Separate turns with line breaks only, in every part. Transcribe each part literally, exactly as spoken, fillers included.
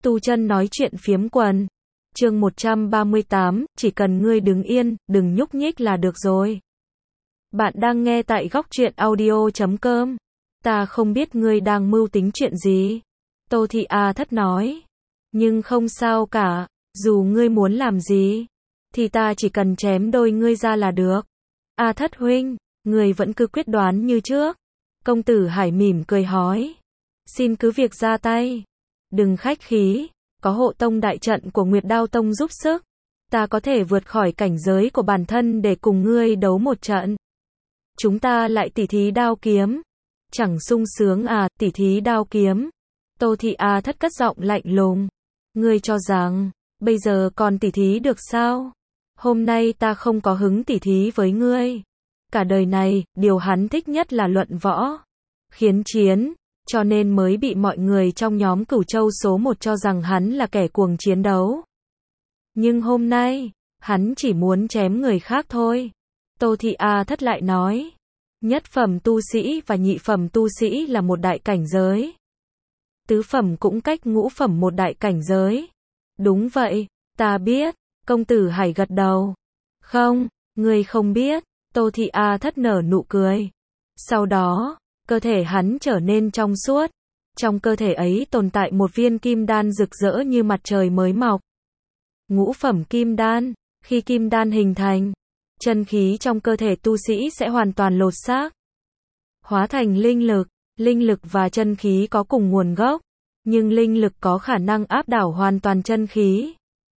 Tu chân nói chuyện phiếm quần. Chương một trăm ba mươi tám, chỉ cần ngươi đứng yên, đừng nhúc nhích là được rồi. Bạn đang nghe tại góc truyện audio chấm com. Ta không biết ngươi đang mưu tính chuyện gì. Tô Thị A Thất nói. Nhưng không sao cả, dù ngươi muốn làm gì, thì ta chỉ cần chém đôi ngươi ra là được. A Thất huynh, ngươi vẫn cứ quyết đoán như trước. Công tử Hải mỉm cười hỏi. Xin cứ việc ra tay. Đừng khách khí, có hộ tông đại trận của Nguyệt Đao Tông giúp sức. Ta có thể vượt khỏi cảnh giới của bản thân để cùng ngươi đấu một trận. Chúng ta lại tỉ thí đao kiếm. Chẳng sung sướng à, tỉ thí đao kiếm. Tô Thị A Thất cất giọng lạnh lùng. Ngươi cho rằng, bây giờ còn tỉ thí được sao? Hôm nay ta không có hứng tỉ thí với ngươi. Cả đời này, điều hắn thích nhất là luận võ. Khiến chiến, cho nên mới bị mọi người trong nhóm Cửu Châu số một cho rằng hắn là kẻ cuồng chiến đấu. Nhưng hôm nay, hắn chỉ muốn chém người khác thôi. Tô Thị A Thất lại nói. Nhất phẩm tu sĩ và nhị phẩm tu sĩ là một đại cảnh giới. Tứ phẩm cũng cách ngũ phẩm một đại cảnh giới. Đúng vậy, ta biết. Công tử Hải gật đầu. Không, ngươi không biết. Tô Thị A Thất nở nụ cười. Sau đó, cơ thể hắn trở nên trong suốt. Trong cơ thể ấy tồn tại một viên kim đan rực rỡ như mặt trời mới mọc. Ngũ phẩm kim đan, khi kim đan hình thành, chân khí trong cơ thể tu sĩ sẽ hoàn toàn lột xác, hóa thành linh lực. Linh lực và chân khí có cùng nguồn gốc, nhưng linh lực có khả năng áp đảo hoàn toàn chân khí.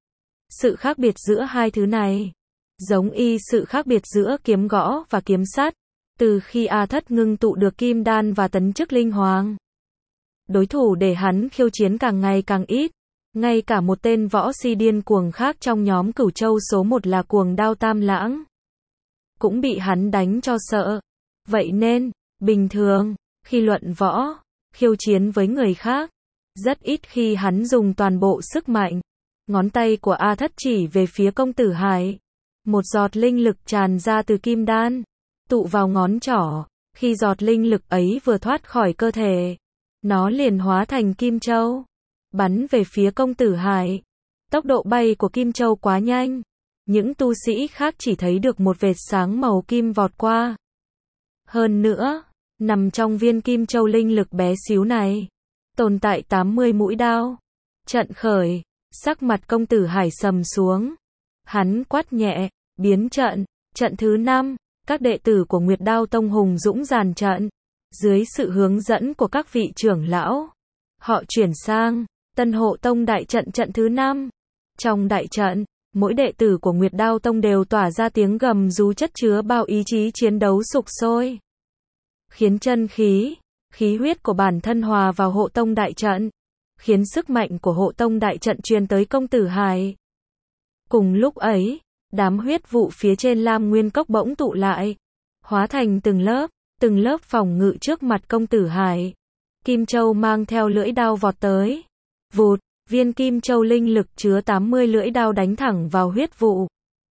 Sự khác biệt giữa hai thứ này, giống y sự khác biệt giữa kiếm gõ và kiếm sắt. Từ khi A Thất ngưng tụ được kim đan và tấn chức linh hoàng, đối thủ để hắn khiêu chiến càng ngày càng ít. Ngay cả một tên võ si điên cuồng khác trong nhóm Cửu Châu số một là Cuồng Đao Tam Lãng, cũng bị hắn đánh cho sợ. Vậy nên, bình thường, khi luận võ, khiêu chiến với người khác, rất ít khi hắn dùng toàn bộ sức mạnh. Ngón tay của A Thất chỉ về phía công tử Hải. Một giọt linh lực tràn ra từ kim đan, tụ vào ngón trỏ. Khi giọt linh lực ấy vừa thoát khỏi cơ thể, nó liền hóa thành kim châu, bắn về phía công tử Hải. Tốc độ bay của kim châu quá nhanh. Những tu sĩ khác chỉ thấy được một vệt sáng màu kim vọt qua. Hơn nữa, nằm trong viên kim châu linh lực bé xíu này, tồn tại tám mươi mũi đao. Trận khởi, sắc mặt công tử Hải sầm xuống. Hắn quát nhẹ, biến trận. Trận thứ năm, các đệ tử của Nguyệt Đao Tông hùng dũng dàn trận. Dưới sự hướng dẫn của các vị trưởng lão, họ chuyển sang Tân Hộ Tông đại trận trận thứ năm. Trong đại trận, mỗi đệ tử của Nguyệt Đao Tông đều tỏa ra tiếng gầm rú chất chứa bao ý chí chiến đấu sục sôi, khiến chân khí, khí huyết của bản thân hòa vào hộ tông đại trận, khiến sức mạnh của hộ tông đại trận truyền tới công tử Hải. Cùng lúc ấy, đám huyết vụ phía trên Lam Nguyên Cốc bỗng tụ lại, hóa thành từng lớp, từng lớp phòng ngự trước mặt công tử Hải. Kim Châu mang theo lưỡi đao vọt tới. Vụt, viên Kim Châu linh lực chứa tám mươi lưỡi đao đánh thẳng vào huyết vụ.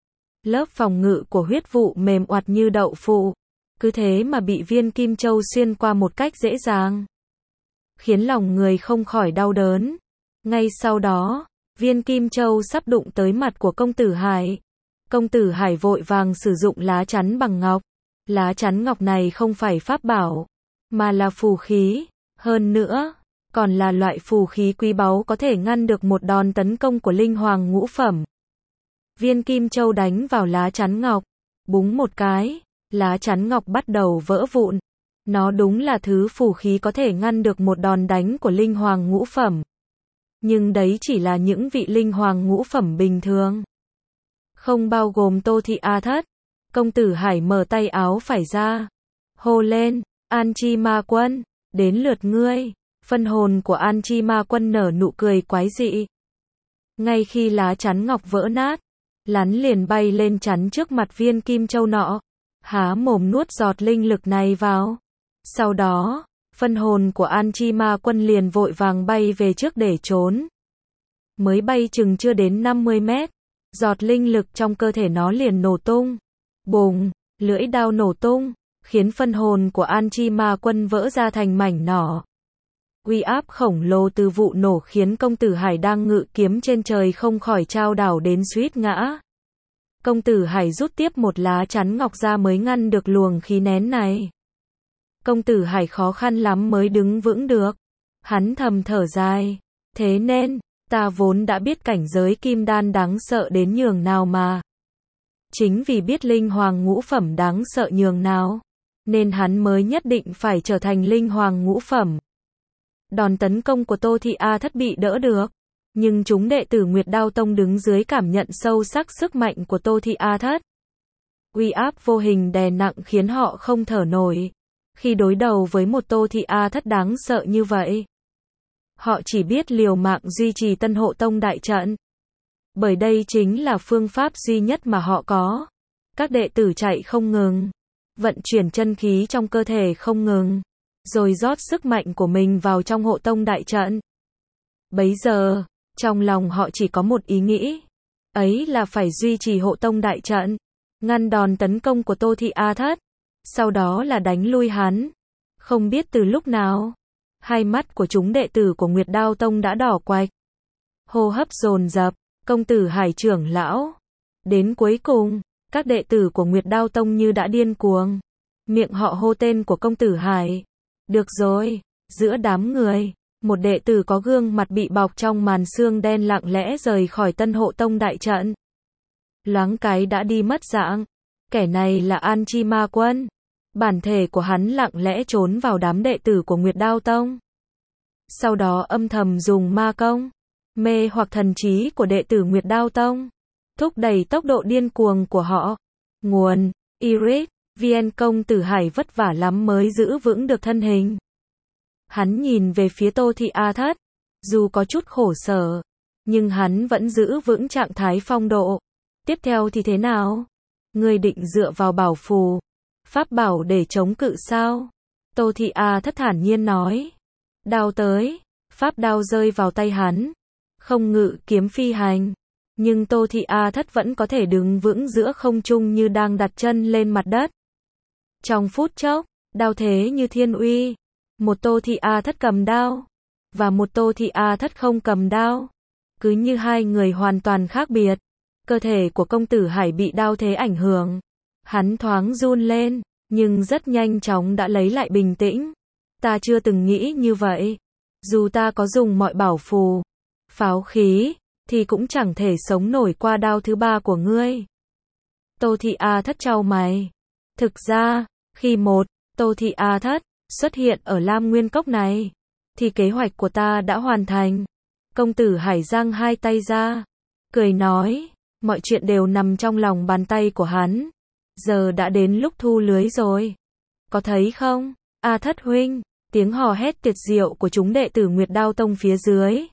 Lớp phòng ngự của huyết vụ mềm oặt như đậu phụ, cứ thế mà bị viên Kim Châu xuyên qua một cách dễ dàng, khiến lòng người không khỏi đau đớn. Ngay sau đó, viên Kim Châu sắp đụng tới mặt của công tử Hải. Công tử Hải vội vàng sử dụng lá chắn bằng ngọc. Lá chắn ngọc này không phải pháp bảo, mà là phù khí. Hơn nữa, còn là loại phù khí quý báu có thể ngăn được một đòn tấn công của linh hoàng ngũ phẩm. Viên Kim Châu đánh vào lá chắn ngọc, búng một cái, lá chắn ngọc bắt đầu vỡ vụn. Nó đúng là thứ phù khí có thể ngăn được một đòn đánh của linh hoàng ngũ phẩm. Nhưng đấy chỉ là những vị linh hoàng ngũ phẩm bình thường, không bao gồm Tô Thị A Thất. Công tử Hải mở tay áo phải ra, hô lên, An Chi Ma Quân, đến lượt ngươi. Phân hồn của An Chi Ma Quân nở nụ cười quái dị. Ngay khi lá chắn ngọc vỡ nát, lắn liền bay lên chắn trước mặt viên Kim Châu nọ, há mồm nuốt giọt linh lực này vào. Sau đó, phân hồn của An Chi Ma Quân liền vội vàng bay về trước để trốn. Mới bay chừng chưa đến năm mươi mét, giọt linh lực trong cơ thể nó liền nổ tung. Bùng, lưỡi đao nổ tung, khiến phân hồn của An Chi Ma Quân vỡ ra thành mảnh nhỏ. Uy áp khổng lồ từ vụ nổ khiến công tử Hải đang ngự kiếm trên trời không khỏi chao đảo đến suýt ngã. Công tử Hải rút tiếp một lá chắn ngọc ra mới ngăn được luồng khí nén này. Công tử Hải khó khăn lắm mới đứng vững được. Hắn thầm thở dài. Thế nên, ta vốn đã biết cảnh giới kim đan đáng sợ đến nhường nào mà. Chính vì biết linh hoàng ngũ phẩm đáng sợ nhường nào, nên hắn mới nhất định phải trở thành linh hoàng ngũ phẩm. Đòn tấn công của Tô Thị A Thất bị đỡ được, nhưng chúng đệ tử Nguyệt Đao Tông đứng dưới cảm nhận sâu sắc sức mạnh của Tô Thị A Thất. Uy áp vô hình đè nặng khiến họ không thở nổi. Khi đối đầu với một Tô Thị A Thất đáng sợ như vậy, họ chỉ biết liều mạng duy trì Tân Hộ Tông đại trận. Bởi đây chính là phương pháp duy nhất mà họ có. Các đệ tử chạy không ngừng, vận chuyển chân khí trong cơ thể không ngừng, rồi rót sức mạnh của mình vào trong Hộ Tông đại trận. Bấy giờ, trong lòng họ chỉ có một ý nghĩ, ấy là phải duy trì Hộ Tông đại trận, ngăn đòn tấn công của Tô Thị A Thất, sau đó là đánh lui hắn. Không biết từ lúc nào, hai mắt của chúng đệ tử của Nguyệt Đao Tông đã đỏ quạch. Hô hấp dồn dập, công tử Hải trưởng lão. Đến cuối cùng, các đệ tử của Nguyệt Đao Tông như đã điên cuồng. Miệng họ hô tên của công tử Hải. Được rồi, giữa đám người, một đệ tử có gương mặt bị bọc trong màn sương đen lặng lẽ rời khỏi Tân Hộ Tông đại trận. Loáng cái đã đi mất dạng. Kẻ này là An Chi Ma Quân. Bản thể của hắn lặng lẽ trốn vào đám đệ tử của Nguyệt Đao Tông. Sau đó âm thầm dùng ma công, mê hoặc thần trí của đệ tử Nguyệt Đao Tông, thúc đẩy tốc độ điên cuồng của họ. Nguồn: Iris, vê en công tử Hải vất vả lắm mới giữ vững được thân hình. Hắn nhìn về phía Tô Thị A Thất, dù có chút khổ sở, nhưng hắn vẫn giữ vững trạng thái phong độ. Tiếp theo thì thế nào? Ngươi định dựa vào bảo phù, pháp bảo để chống cự sao? Tô Thị A Thất thản nhiên nói. Đao tới, pháp đao rơi vào tay hắn, không ngự kiếm phi hành, nhưng Tô Thị A Thất vẫn có thể đứng vững giữa không trung như đang đặt chân lên mặt đất. Trong phút chốc, đao thế như thiên uy, một Tô Thị A Thất cầm đao, và một Tô Thị A Thất không cầm đao, cứ như hai người hoàn toàn khác biệt. Cơ thể của công tử Hải bị đao thế ảnh hưởng, hắn thoáng run lên, nhưng rất nhanh chóng đã lấy lại bình tĩnh. Ta chưa từng nghĩ như vậy. Dù ta có dùng mọi bảo phù, pháo khí, thì cũng chẳng thể sống nổi qua đao thứ ba của ngươi. Tô Thị A Thất chau mày. Thực ra, khi một Tô Thị A Thất xuất hiện ở Lam Nguyên Cốc này, thì kế hoạch của ta đã hoàn thành. Công tử Hải giang hai tay ra, cười nói, mọi chuyện đều nằm trong lòng bàn tay của hắn. Giờ đã đến lúc thu lưới rồi. Có thấy không, A Thất huynh? Tiếng hò hét tuyệt diệu của chúng đệ tử Nguyệt Đao Tông phía dưới.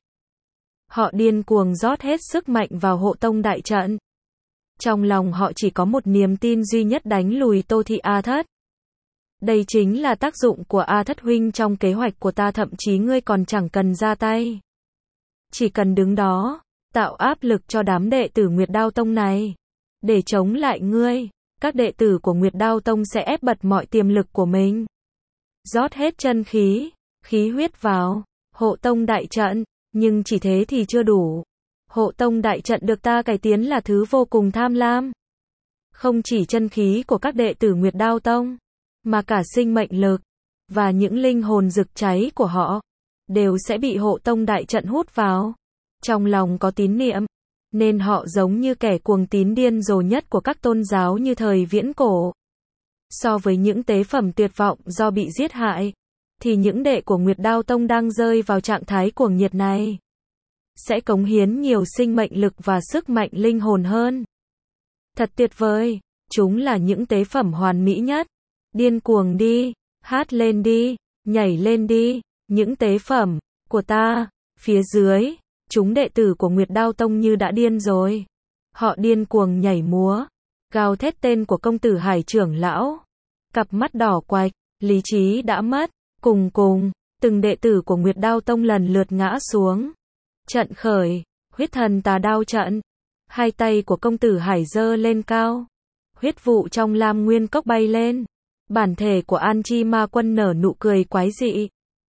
Họ điên cuồng rót hết sức mạnh vào Hộ Tông đại trận. Trong lòng họ chỉ có một niềm tin duy nhất đánh lùi Tô Thị A Thất. Đây chính là tác dụng của A Thất huynh trong kế hoạch của ta, thậm chí ngươi còn chẳng cần ra tay. Chỉ cần đứng đó, tạo áp lực cho đám đệ tử Nguyệt Đao Tông này. Để chống lại ngươi, các đệ tử của Nguyệt Đao Tông sẽ ép bật mọi tiềm lực của mình. Rót hết chân khí, khí huyết vào Hộ Tông đại trận, nhưng chỉ thế thì chưa đủ. Hộ Tông đại trận được ta cải tiến là thứ vô cùng tham lam. Không chỉ chân khí của các đệ tử Nguyệt Đao Tông, mà cả sinh mệnh lực và những linh hồn rực cháy của họ đều sẽ bị Hộ Tông đại trận hút vào. Trong lòng có tín niệm, nên họ giống như kẻ cuồng tín điên rồ nhất của các tôn giáo như thời viễn cổ. So với những tế phẩm tuyệt vọng do bị giết hại, thì những đệ của Nguyệt Đao Tông đang rơi vào trạng thái cuồng nhiệt này sẽ cống hiến nhiều sinh mệnh lực và sức mạnh linh hồn hơn. Thật tuyệt vời, chúng là những tế phẩm hoàn mỹ nhất. Điên cuồng đi, hát lên đi, nhảy lên đi, những tế phẩm của ta. Phía dưới, chúng đệ tử của Nguyệt Đao Tông như đã điên rồi. Họ điên cuồng nhảy múa, gào thét tên của công tử Hải trưởng lão. Cặp mắt đỏ quạch, lý trí đã mất. Cùng cùng, từng đệ tử của Nguyệt Đao Tông lần lượt ngã xuống. Trận khởi, huyết thần tà đao trận. Hai tay của công tử Hải giơ lên cao. Huyết vụ trong Lam Nguyên Cốc bay lên. Bản thể của An Chi Ma Quân nở nụ cười quái dị.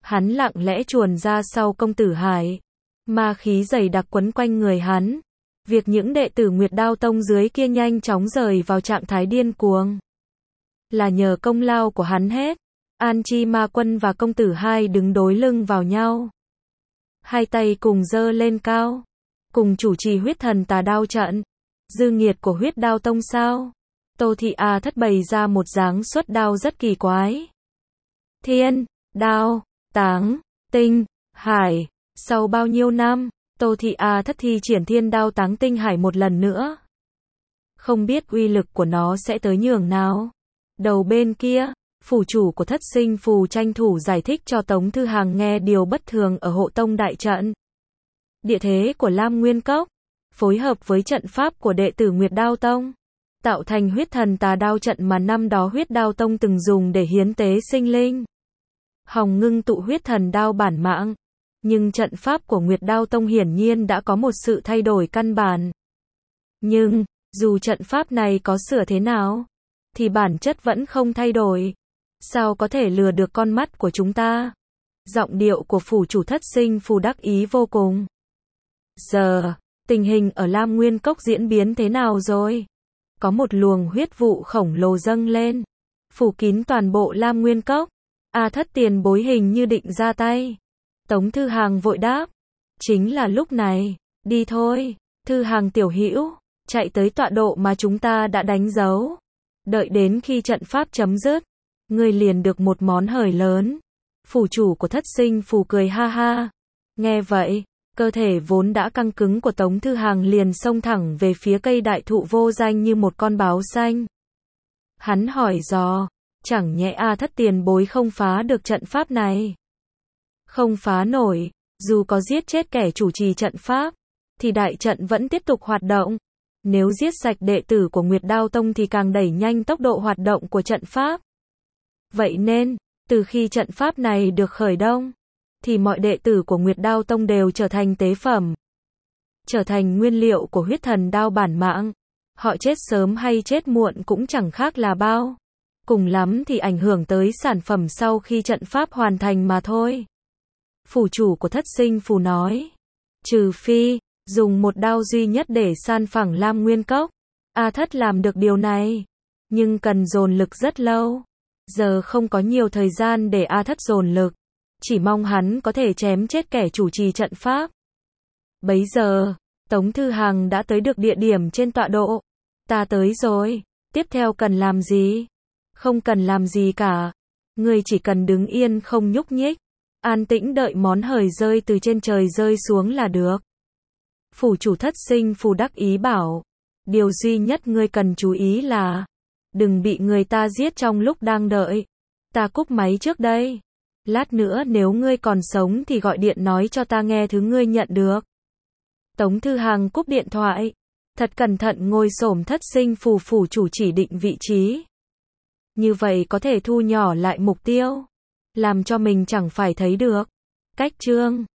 Hắn lặng lẽ chuồn ra sau công tử Hải. Ma khí dày đặc quấn quanh người hắn. Việc những đệ tử Nguyệt Đao Tông dưới kia nhanh chóng rời vào trạng thái điên cuồng. Là nhờ công lao của hắn hết. An Chi Ma Quân và công tử Hai đứng đối lưng vào nhau. Hai tay cùng giơ lên cao. Cùng chủ trì huyết thần tà đao trận. Dư nghiệt của huyết đao tông sao? Tô Thị A Thất bày ra một dáng xuất đao rất kỳ quái. Thiên, đao, táng, tinh, hải. Sau bao nhiêu năm, Tô Thị A Thất thi triển thiên đao táng tinh hải một lần nữa. Không biết uy lực của nó sẽ tới nhường nào. Đầu bên kia, phủ chủ của Thất Sinh Phù tranh thủ giải thích cho Tống Thư Hàng nghe điều bất thường ở hộ tông đại trận. Địa thế của Lam Nguyên Cốc, phối hợp với trận pháp của đệ tử Nguyệt Đao Tông, tạo thành huyết thần tà đao trận mà năm đó huyết đao tông từng dùng để hiến tế sinh linh. Hồng ngưng tụ huyết thần đao bản mạng. Nhưng trận pháp của Nguyệt Đao Tông hiển nhiên đã có một sự thay đổi căn bản. Nhưng, dù trận pháp này có sửa thế nào, thì bản chất vẫn không thay đổi. Sao có thể lừa được con mắt của chúng ta? Giọng điệu của phủ chủ Thất Sinh Phù đắc ý vô cùng. Giờ, tình hình ở Lam Nguyên Cốc diễn biến thế nào rồi? Có một luồng huyết vụ khổng lồ dâng lên, phủ kín toàn bộ Lam Nguyên Cốc. A Thất tiền bối hình như định ra tay. Tống Thư Hàng vội đáp. Chính là lúc này. Đi thôi. Thư Hàng tiểu hữu. Chạy tới tọa độ mà chúng ta đã đánh dấu. Đợi đến khi trận pháp chấm dứt. Ngươi liền được một món hời lớn. Phủ chủ của Thất Sinh Phù cười ha ha. Nghe vậy, cơ thể vốn đã căng cứng của Tống Thư Hàng liền xông thẳng về phía cây đại thụ vô danh như một con báo xanh. Hắn hỏi dò. Chẳng nhẽ A Thất tiền bối không phá được trận pháp này? Không phá nổi, dù có giết chết kẻ chủ trì trận pháp, thì đại trận vẫn tiếp tục hoạt động. Nếu giết sạch đệ tử của Nguyệt Đao Tông thì càng đẩy nhanh tốc độ hoạt động của trận pháp. Vậy nên, từ khi trận pháp này được khởi động, thì mọi đệ tử của Nguyệt Đao Tông đều trở thành tế phẩm. Trở thành nguyên liệu của huyết thần đao bản mạng. Họ chết sớm hay chết muộn cũng chẳng khác là bao. Cùng lắm thì ảnh hưởng tới sản phẩm sau khi trận pháp hoàn thành mà thôi. Phủ chủ của Thất Sinh Phù nói. Trừ phi, dùng một đao duy nhất để san phẳng Lam Nguyên Cốc. A Thất làm được điều này. Nhưng cần dồn lực rất lâu. Giờ không có nhiều thời gian để A Thất dồn lực. Chỉ mong hắn có thể chém chết kẻ chủ trì trận pháp. Bấy giờ, Tống Thư Hàng đã tới được địa điểm trên tọa độ. Ta tới rồi. Tiếp theo cần làm gì? Không cần làm gì cả. Ngươi chỉ cần đứng yên không nhúc nhích. An tĩnh đợi món hời rơi từ trên trời rơi xuống là được. Phủ chủ Thất Sinh Phù đắc ý bảo. Điều duy nhất ngươi cần chú ý là đừng bị người ta giết trong lúc đang đợi. Ta cúp máy trước đây. Lát nữa nếu ngươi còn sống thì gọi điện nói cho ta nghe thứ ngươi nhận được. Tống Thư Hàng cúp điện thoại. Thật cẩn thận ngồi xổm Thất Sinh Phù phủ chủ chỉ định vị trí. Như vậy có thể thu nhỏ lại mục tiêu. Làm cho mình chẳng phải thấy được. Cách chương